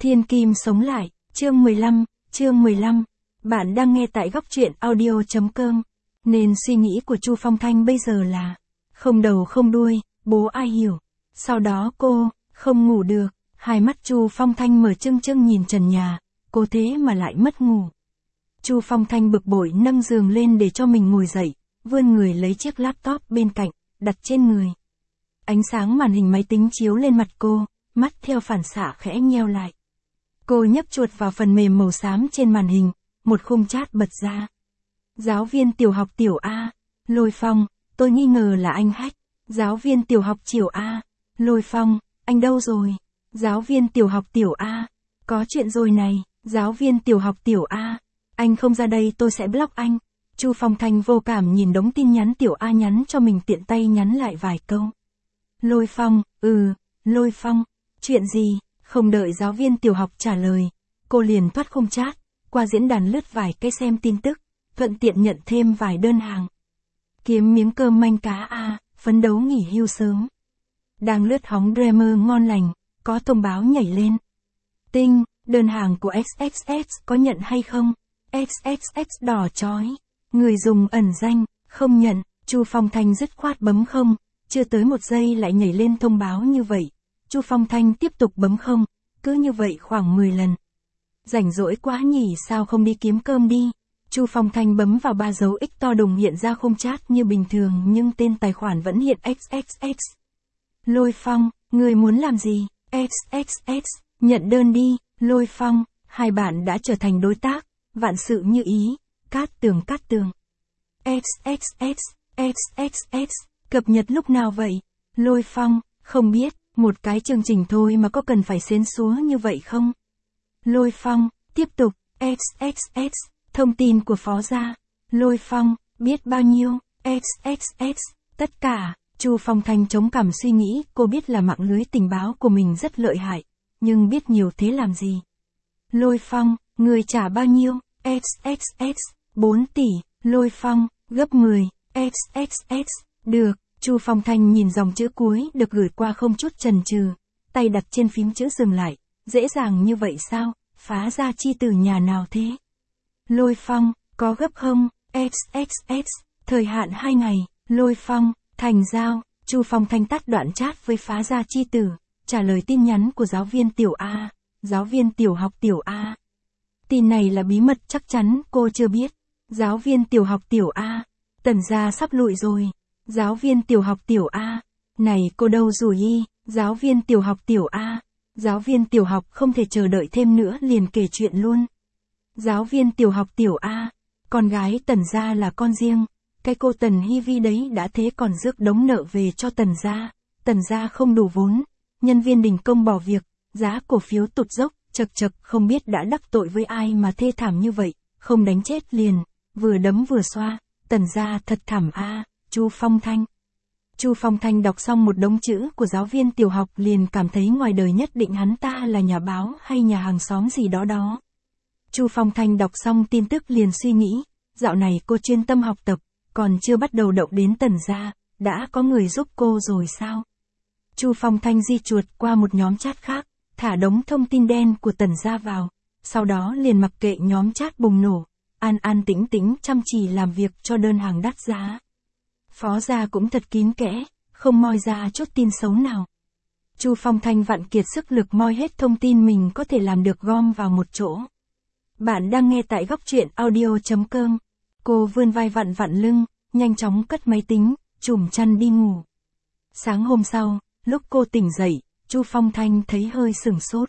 Thiên Kim sống lại, chương 15. Bạn đang nghe tại góc truyện audio.com. Nên suy nghĩ của Chu Phong Thanh bây giờ là không đầu không đuôi, bố ai hiểu. Sau đó cô không ngủ được, hai mắt Chu Phong Thanh mở trưng trưng nhìn trần nhà, cô thế mà lại mất ngủ. Chu Phong Thanh bực bội nâng giường lên để cho mình ngồi dậy, vươn người lấy chiếc laptop bên cạnh, đặt trên người. Ánh sáng màn hình máy tính chiếu lên mặt cô, mắt theo phản xạ khẽ nheo lại. Cô nhấp chuột vào phần mềm màu xám trên màn hình, một khung chat bật ra. Giáo viên tiểu học tiểu A, Lôi Phong, tôi nghi ngờ là anh hack. Giáo viên tiểu học tiểu A, Lôi Phong, anh đâu rồi? Giáo viên tiểu học tiểu A, có chuyện rồi này. Giáo viên tiểu học tiểu A, anh không ra đây tôi sẽ block anh. Chu Phong Thanh vô cảm nhìn đống tin nhắn tiểu A nhắn cho mình, tiện tay nhắn lại vài câu. Lôi Phong, Lôi Phong, chuyện gì? Không đợi giáo viên tiểu học trả lời, cô liền thoát khung chat, qua diễn đàn lướt vài cái xem tin tức, thuận tiện nhận thêm vài đơn hàng. Kiếm miếng cơm manh cá A, phấn đấu nghỉ hưu sớm. Đang lướt hóng Dreamer ngon lành, có thông báo nhảy lên. Tinh, đơn hàng của XXX có nhận hay không? XXX đỏ chói. Người dùng ẩn danh, không nhận. Chu Phong Thanh dứt khoát bấm không, chưa tới một giây lại nhảy lên thông báo như vậy. Chu Phong Thanh tiếp tục bấm không, cứ như vậy khoảng 10 lần. Rảnh rỗi quá nhỉ, sao không đi kiếm cơm đi. Chu Phong Thanh bấm vào 3 dấu X to đùng hiện ra khung chat như bình thường, nhưng tên tài khoản vẫn hiện XXX. Lôi Phong, người muốn làm gì? XXX, nhận đơn đi. Lôi Phong, hai bạn đã trở thành đối tác, vạn sự như ý. Cát tường. XXX, cập nhật lúc nào vậy? Lôi Phong, không biết, một cái chương trình thôi mà có cần phải xến xúa như vậy không? Lôi Phong, tiếp tục. XXX, thông tin của phó gia. Lôi Phong, biết bao nhiêu? XXX, tất cả. Chu Phong Thanh chống cằm suy nghĩ, cô biết là mạng lưới tình báo của mình rất lợi hại, nhưng biết nhiều thế làm gì? Lôi Phong, người trả bao nhiêu? XXX, 4 tỷ. Lôi Phong, gấp 10. XXX, được. Chu Phong Thanh nhìn dòng chữ cuối được gửi qua không chút chần chừ, tay đặt trên phím chữ dừng lại. Dễ dàng như vậy sao? Phá ra chi từ nhà nào thế? Lôi Phong, có gấp không? XXX, thời hạn 2 ngày. Lôi Phong, thành giao. Chu Phong Thanh tắt đoạn chat với phá ra chi từ, trả lời tin nhắn của giáo viên tiểu A. Giáo viên tiểu học tiểu A. Tin này là bí mật chắc chắn, cô chưa biết. Giáo viên tiểu học tiểu A. Tần gia sắp lụi rồi. Giáo viên tiểu học tiểu A. Này cô đâu rồi? Giáo viên tiểu học tiểu A. Giáo viên tiểu học không thể chờ đợi thêm nữa, liền kể chuyện luôn. Giáo viên tiểu học tiểu A. Con gái Tần gia là con riêng. Cái cô Tần Hi Vi đấy đã thế còn rước đống nợ về cho Tần gia. Tần gia không đủ vốn. Nhân viên đình công bỏ việc. Giá cổ phiếu tụt dốc. Chật không biết đã đắc tội với ai mà thê thảm như vậy. Không đánh chết liền. Vừa đấm vừa xoa. Tần gia thật thảm a. Chu Phong Thanh. Chu Phong Thanh đọc xong một đống chữ của giáo viên tiểu học liền cảm thấy ngoài đời nhất định hắn ta là nhà báo hay nhà hàng xóm gì đó. Chu Phong Thanh đọc xong tin tức liền suy nghĩ, dạo này cô chuyên tâm học tập, còn chưa bắt đầu động đến Tần gia, đã có người giúp cô rồi sao? Chu Phong Thanh di chuột qua một nhóm chat khác, thả đống thông tin đen của Tần gia vào, sau đó liền mặc kệ nhóm chat bùng nổ, an tĩnh chăm chỉ làm việc cho đơn hàng đắt giá. Phó gia cũng thật kín kẽ, không moi ra chút tin xấu nào. Chu Phong Thanh vặn kiệt sức lực moi hết thông tin mình có thể làm được gom vào một chỗ. Bạn đang nghe tại góc truyện audio.com. Cô vươn vai vặn lưng, nhanh chóng cất máy tính, trùm chăn đi ngủ. Sáng hôm sau, lúc cô tỉnh dậy, Chu Phong Thanh thấy hơi sửng sốt.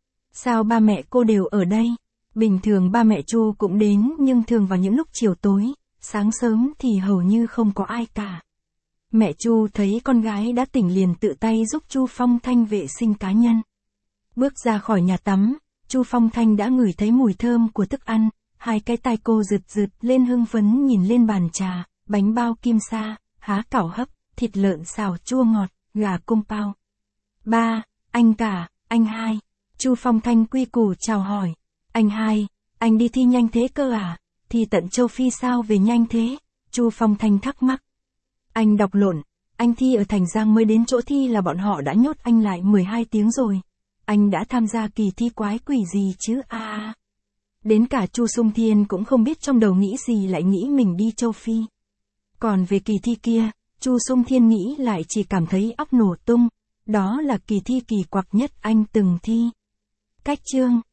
Sao ba mẹ cô đều ở đây? Bình thường ba mẹ Chu cũng đến, nhưng thường vào những lúc chiều tối. Sáng sớm thì hầu như không có ai cả. Mẹ Chu thấy con gái đã tỉnh liền tự tay giúp Chu Phong Thanh vệ sinh cá nhân. Bước ra khỏi nhà tắm, Chu Phong Thanh đã ngửi thấy mùi thơm của thức ăn, hai cái tai cô rực lên hưng phấn nhìn lên bàn trà, bánh bao kim sa, há cảo hấp, thịt lợn xào chua ngọt, gà cung pao. Ba, anh cả, anh hai. Chu Phong Thanh quy củ chào hỏi. Anh hai, anh đi thi nhanh thế cơ à? Thi tận châu Phi sao về nhanh thế? Chu Phong Thanh thắc mắc. Anh đọc lộn, anh thi ở Thành Giang mới đến chỗ thi là bọn họ đã nhốt anh lại 12 tiếng rồi. anh đã tham gia kỳ thi quái quỷ gì chứ à? Đến cả Chu Sung Thiên cũng không biết trong đầu nghĩ gì lại nghĩ mình đi châu Phi. Còn về kỳ thi kia, Chu Sung Thiên nghĩ lại chỉ cảm thấy óc nổ tung, đó là kỳ thi kỳ quặc nhất anh từng thi. Cách chương